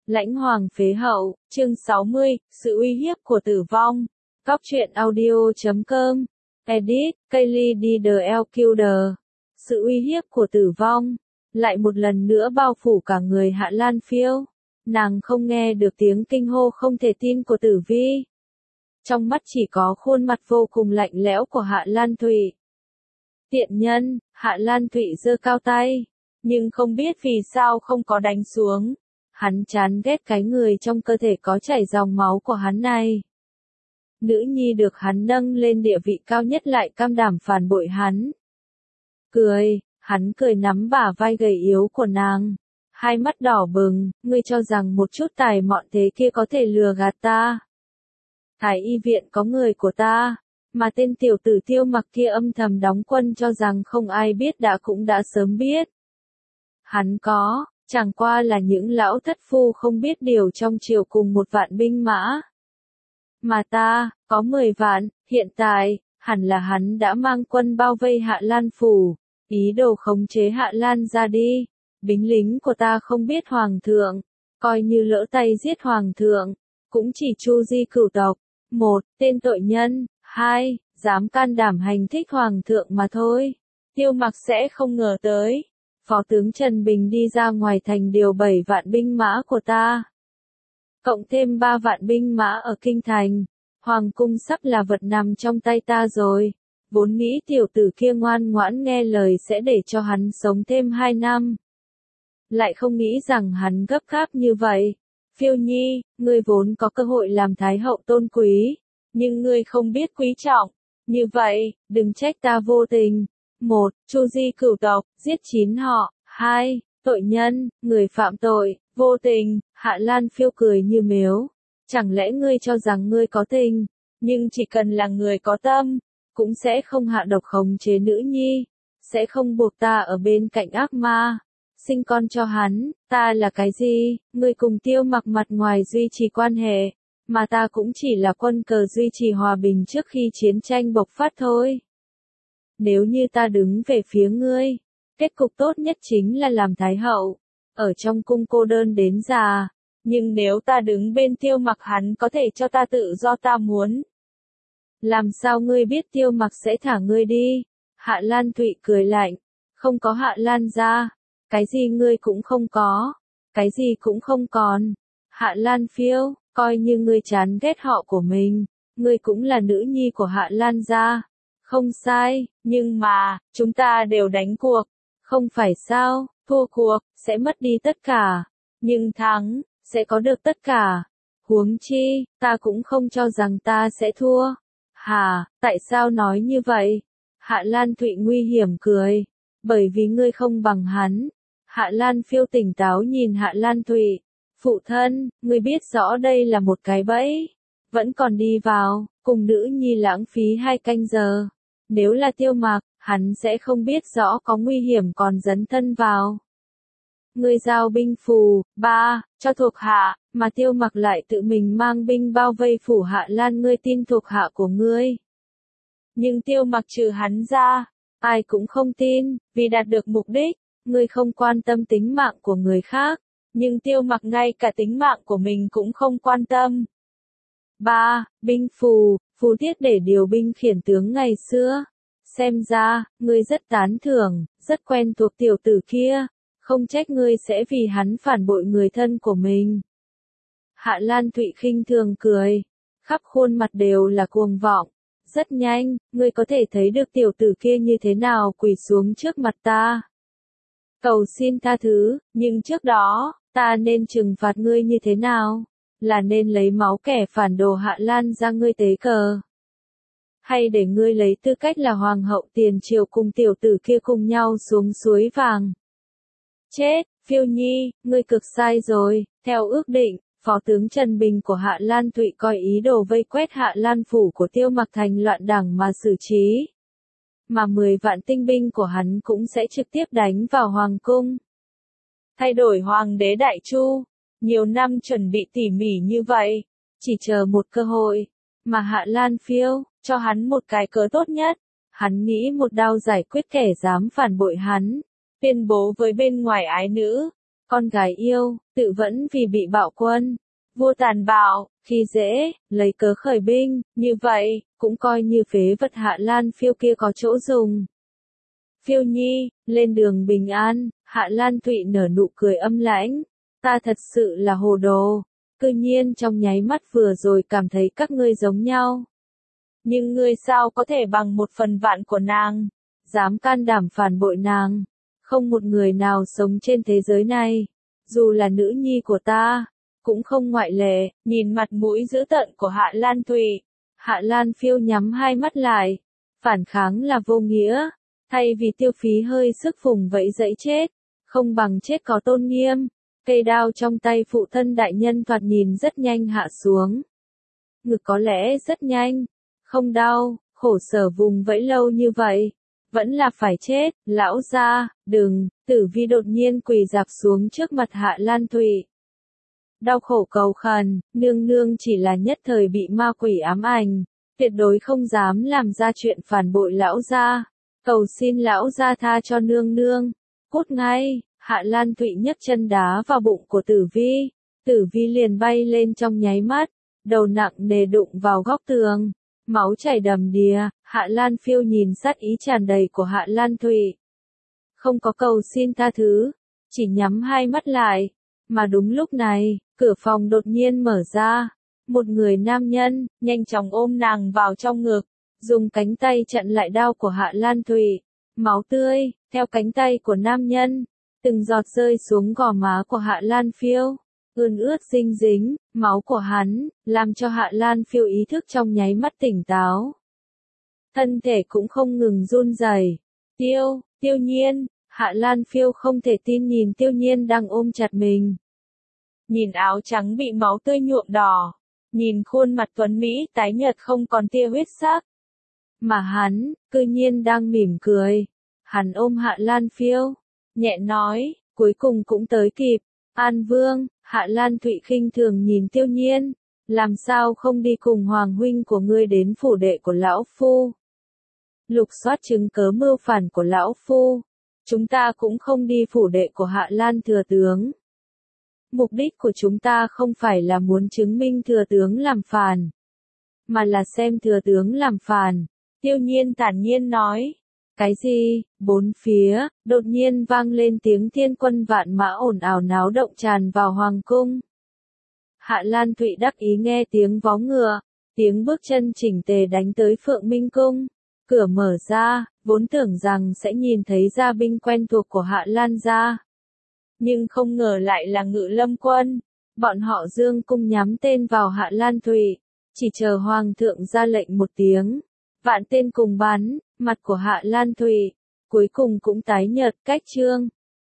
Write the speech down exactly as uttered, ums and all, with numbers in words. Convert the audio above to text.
Lãnh Hoàng phế hậu, chương sáu mươi, sự uy hiếp của tử vong. Cóc truyện audio chấm com. Edit, Kylie D The Elquder. Sự uy hiếp của tử vong. Lại một lần nữa bao phủ cả người Hạ Lan Phiêu. Nàng không nghe được tiếng kinh hô không thể tin của Tử Vi. Trong mắt chỉ có khuôn mặt vô cùng lạnh lẽo của Hạ Lan Thụy. Tiện nhân, Hạ Lan Thụy giơ cao tay. Nhưng không biết vì sao không có đánh xuống. Hắn chán ghét cái người trong cơ thể có chảy dòng máu của hắn này. Nữ nhi được hắn nâng lên địa vị cao nhất lại cam đảm phản bội hắn. Cười, hắn cười nắm bả vai gầy yếu của nàng. Hai mắt đỏ bừng, ngươi cho rằng một chút tài mọn thế kia có thể lừa gạt ta. Thái y viện có người của ta, mà tên tiểu tử Tiêu Mặc kia âm thầm đóng quân cho rằng không ai biết đã cũng đã sớm biết. Hắn có, chẳng qua là những lão thất phu không biết điều trong triều cùng một vạn binh mã. Mà ta, có mười vạn, hiện tại, hẳn là hắn đã mang quân bao vây Hạ Lan phủ, ý đồ khống chế Hạ Lan ra đi. Binh lính của ta không biết hoàng thượng, coi như lỡ tay giết hoàng thượng, cũng chỉ Chu Di cửu tộc, một, tên tội nhân, hai, dám can đảm hành thích hoàng thượng mà thôi. Tiêu Mặc sẽ không ngờ tới. Phó tướng Trần Bình đi ra ngoài thành điều bảy vạn binh mã của ta. Cộng thêm ba vạn binh mã ở kinh thành. Hoàng cung sắp là vật nằm trong tay ta rồi. Vốn nghĩ tiểu tử kia ngoan ngoãn nghe lời sẽ để cho hắn sống thêm hai năm. Lại không nghĩ rằng hắn gấp gáp như vậy. Phiêu Nhi, ngươi vốn có cơ hội làm thái hậu tôn quý. Nhưng ngươi không biết quý trọng. Như vậy, đừng trách ta vô tình. Một, Chu Di cửu tộc, giết chín họ. Hai, tội nhân, người phạm tội, vô tình. Hạ Lan Phiêu cười như mếu. Chẳng lẽ ngươi cho rằng ngươi có tình, nhưng chỉ cần là người có tâm, cũng sẽ không hạ độc khống chế nữ nhi, sẽ không buộc ta ở bên cạnh ác ma, sinh con cho hắn. Ta là cái gì? Ngươi cùng Tiêu Mặc mặt ngoài duy trì quan hệ, mà ta cũng chỉ là quân cờ duy trì hòa bình trước khi chiến tranh bộc phát thôi. Nếu như ta đứng về phía ngươi, kết cục tốt nhất chính là làm thái hậu, ở trong cung cô đơn đến già. Nhưng nếu ta đứng bên Tiêu Mặc hắn có thể cho ta tự do ta muốn. Làm sao ngươi biết Tiêu Mặc sẽ thả ngươi đi? Hạ Lan Thụy cười lạnh. Không có Hạ Lan gia. Cái gì ngươi cũng không có. Cái gì cũng không còn. Hạ Lan Phiêu, coi như ngươi chán ghét họ của mình. Ngươi cũng là nữ nhi của Hạ Lan gia. Không sai, nhưng mà, chúng ta đều đánh cuộc. Không phải sao, thua cuộc, sẽ mất đi tất cả. Nhưng thắng, sẽ có được tất cả. Huống chi, ta cũng không cho rằng ta sẽ thua. Hà, tại sao nói như vậy? Hạ Lan Thụy nguy hiểm cười. Bởi vì ngươi không bằng hắn. Hạ Lan Phiêu tỉnh táo nhìn Hạ Lan Thụy. Phụ thân, ngươi biết rõ đây là một cái bẫy. Vẫn còn đi vào, cùng nữ nhi lãng phí hai canh giờ. Nếu là Tiêu Mặc, hắn sẽ không biết rõ có nguy hiểm còn dấn thân vào. Ngươi giao binh phù, ba, cho thuộc hạ, mà Tiêu Mặc lại tự mình mang binh bao vây phủ Hạ Lan, ngươi tin thuộc hạ của ngươi. Nhưng Tiêu Mặc trừ hắn ra, ai cũng không tin, vì đạt được mục đích, ngươi không quan tâm tính mạng của người khác, nhưng Tiêu Mặc ngay cả tính mạng của mình cũng không quan tâm. ba. Binh phù, phù tiết để điều binh khiển tướng ngày xưa. Xem ra, ngươi rất tán thưởng, rất quen thuộc tiểu tử kia. Không trách ngươi sẽ vì hắn phản bội người thân của mình. Hạ Lan Thụy khinh thường cười. Khắp khuôn mặt đều là cuồng vọng. Rất nhanh, ngươi có thể thấy được tiểu tử kia như thế nào quỳ xuống trước mặt ta. Cầu xin tha thứ, nhưng trước đó, ta nên trừng phạt ngươi như thế nào? Là nên lấy máu kẻ phản đồ Hạ Lan ra ngươi tế cờ? Hay để ngươi lấy tư cách là hoàng hậu tiền triều cùng tiểu tử kia cùng nhau xuống suối vàng? Chết, Phiêu Nhi, ngươi cực sai rồi. Theo ước định, Phó tướng Trần Bình của Hạ Lan Thụy coi ý đồ vây quét Hạ Lan phủ của Tiêu Mặc thành loạn đảng mà xử trí. Mà mười vạn tinh binh của hắn cũng sẽ trực tiếp đánh vào hoàng cung. Thay đổi hoàng đế Đại Chu. Nhiều năm chuẩn bị tỉ mỉ như vậy. Chỉ chờ một cơ hội. Mà Hạ Lan Phiêu, cho hắn một cái cớ tốt nhất. Hắn nghĩ một đao giải quyết kẻ dám phản bội hắn. Tuyên bố với bên ngoài ái nữ, con gái yêu, tự vẫn vì bị bạo quân, vua tàn bạo, khi dễ, lấy cớ khởi binh, như vậy, cũng coi như phế vật Hạ Lan Phiêu kia có chỗ dùng. Phiêu nhi, lên đường bình an, Hạ Lan Thụy nở nụ cười âm lãnh, ta thật sự là hồ đồ, cư nhiên trong nháy mắt vừa rồi cảm thấy các ngươi giống nhau. Nhưng ngươi sao có thể bằng một phần vạn của nàng, dám can đảm phản bội nàng, không một người nào sống trên thế giới này, dù là nữ nhi của ta, cũng không ngoại lệ, nhìn mặt mũi dữ tợn của Hạ Lan Thụy, Hạ Lan Phiêu nhắm hai mắt lại, phản kháng là vô nghĩa, thay vì tiêu phí hơi sức phùng vẫy dẫy chết, không bằng chết có tôn nghiêm, cây đao trong tay phụ thân đại nhân thoạt nhìn rất nhanh hạ xuống. Ngực có lẽ rất nhanh, không đau, khổ sở vùng vẫy lâu như vậy, vẫn là phải chết, lão gia, đừng, Tử Vi đột nhiên quỳ dạp xuống trước mặt Hạ Lan Thụy. Đau khổ cầu khẩn, nương nương chỉ là nhất thời bị ma quỷ ám ảnh, tuyệt đối không dám làm ra chuyện phản bội lão gia, cầu xin lão gia tha cho nương nương, cút ngay, Hạ Lan Thụy nhấc chân đá vào bụng của Tử Vi, Tử Vi liền bay lên trong nháy mắt, đầu nặng nề đụng vào góc tường, máu chảy đầm đìa, Hạ Lan Phiêu nhìn sát ý tràn đầy của Hạ Lan Thụy. Không có cầu xin tha thứ, chỉ nhắm hai mắt lại, mà đúng lúc này, cửa phòng đột nhiên mở ra, một người nam nhân, nhanh chóng ôm nàng vào trong ngực, dùng cánh tay chặn lại đao của Hạ Lan Thụy, máu tươi, theo cánh tay của nam nhân, từng giọt rơi xuống gò má của Hạ Lan Phiêu, ươn ướt dinh dính, máu của hắn, làm cho Hạ Lan Phiêu ý thức trong nháy mắt tỉnh táo. Thân thể cũng không ngừng run rẩy. Tiêu, Tiêu Nhiên, Hạ Lan Phiêu không thể tin nhìn Tiêu Nhiên đang ôm chặt mình. Nhìn áo trắng bị máu tươi nhuộm đỏ, nhìn khuôn mặt tuấn Mỹ tái nhợt không còn tia huyết sắc. Mà hắn, cư nhiên đang mỉm cười. Hắn ôm Hạ Lan Phiêu, nhẹ nói, cuối cùng cũng tới kịp. An Vương, Hạ Lan Thụy khinh thường nhìn Tiêu Nhiên, làm sao không đi cùng Hoàng huynh của ngươi đến phủ đệ của lão phu. Lục soát chứng cớ mưu phản của lão phu, chúng ta cũng không đi phủ đệ của Hạ Lan thừa tướng. Mục đích của chúng ta không phải là muốn chứng minh thừa tướng làm phản, mà là xem thừa tướng làm phản. Tiêu Nhiên thản nhiên nói. Cái gì? Bốn phía, đột nhiên vang lên tiếng thiên quân vạn mã ồn ào náo động tràn vào hoàng cung. Hạ Lan Thụy đắc ý nghe tiếng vó ngựa, tiếng bước chân chỉnh tề đánh tới Phượng Minh Cung. Cửa mở ra, vốn tưởng rằng sẽ nhìn thấy gia binh quen thuộc của Hạ Lan gia. Nhưng không ngờ lại là Ngự Lâm quân. Bọn họ dương cung nhắm tên vào Hạ Lan Thụy, chỉ chờ Hoàng thượng ra lệnh một tiếng. Vạn tên cùng bắn, mặt của Hạ Lan Thụy, cuối cùng cũng tái nhợt cách trương.